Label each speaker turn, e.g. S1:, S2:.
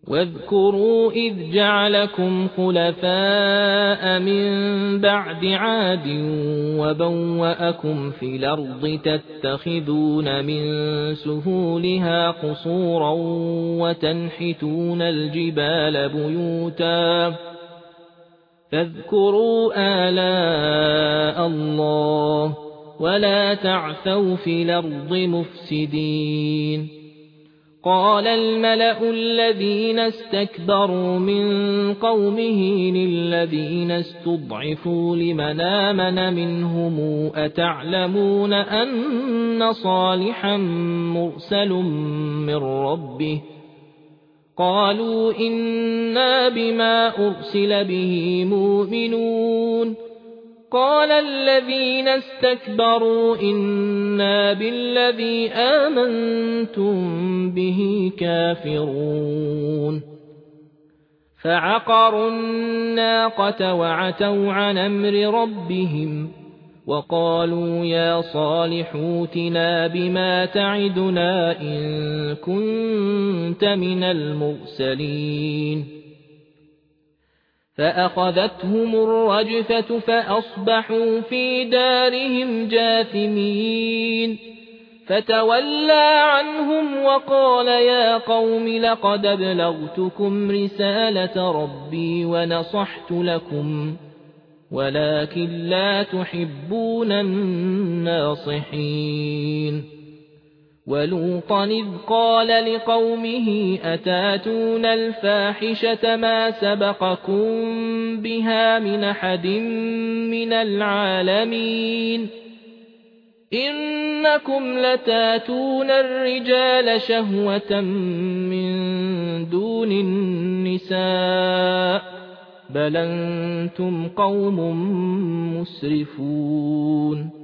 S1: واذكروا إذ جعلكم خلفاء من بعد عاد وبوأكم في الأرض تتخذون من سهولها قصورا وتنحتون الجبال بيوتا فاذكروا آلاء الله ولا تعثوا في الأرض مفسدين. قال الملأ الذين استكبروا من قومه للذين استضعفوا لمن آمن منهم أتعلمون أن صالحا مرسل من ربه قالوا إنا بما أرسل به مؤمنون. قال الذين استكبروا إنا بالذي آمنتم به كافرون. فعقروا الناقة وعتوا عن أمر ربهم وقالوا يا صالح ائتنا بما تعدنا إن كنت من المرسلين. فأخذتهم الرجفة فأصبحوا في دارهم جاثمين. فتولى عنهم وقال يا قوم لقد أبلغتكم رسالة ربي ونصحت لكم ولكن لا تحبون الناصحين. ولوطا إذ قال لقومه أتاتون الفاحشة ما سبقكم بها من أحد من العالمين إنكم لتاتون الرجال شهوة من دون النساء بل أنتم قوم مسرفون.